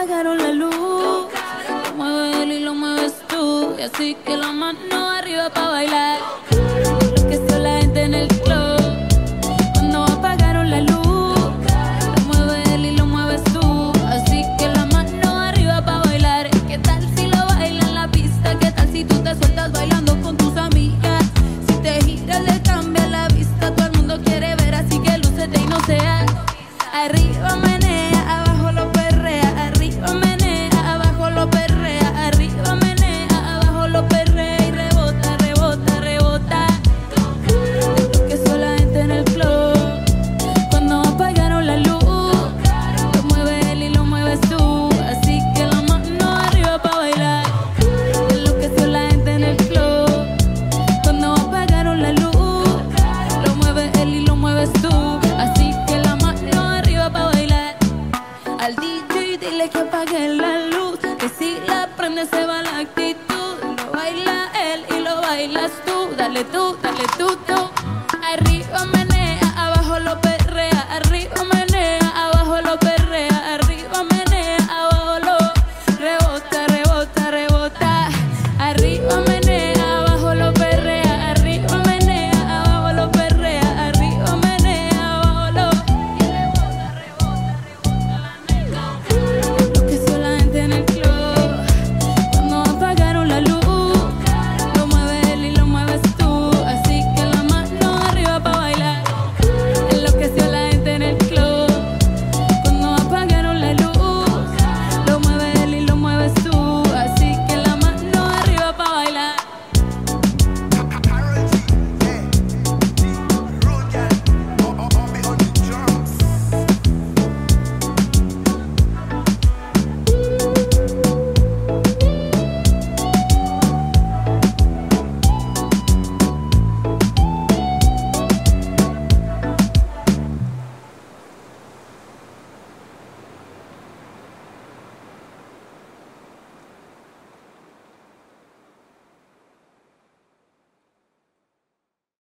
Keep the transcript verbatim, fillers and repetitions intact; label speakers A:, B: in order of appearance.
A: apagaron la luz, lo mueve él y lo mueves tú. Y así que la mano arriba pa' bailar. Lo que hizo la gente en el club cuando apagaron la luz, lo mueve él y lo mueves tú. Así que la mano arriba pa' bailar. ¿Qué tal si lo baila en la pista? ¿Qué tal si tú te sueltas bailando con tus amigas? Si te giras le cambia la vista, todo el mundo quiere ver, así que lúcete y no seas. Arriba menea, abajo lo perrea, arriba menea, abajo lo perrea, arriba menea, abajo lo perrea y rebota, rebota, rebota. Lo que hizo la gente en el club cuando apagaron la luz, lo mueve él y lo mueves tú. Así que la mano arriba pa' bailar. Lo que hizo la gente en el club cuando apagaron la luz, lo mueve él y lo mueves tú. Así que la mano arriba pa' bailar. Al D J dile que apague la luz, que si la prende se va la actitud. Lo baila él y lo bailas tú. Dale tú, dale tú, tú. Arriba menea.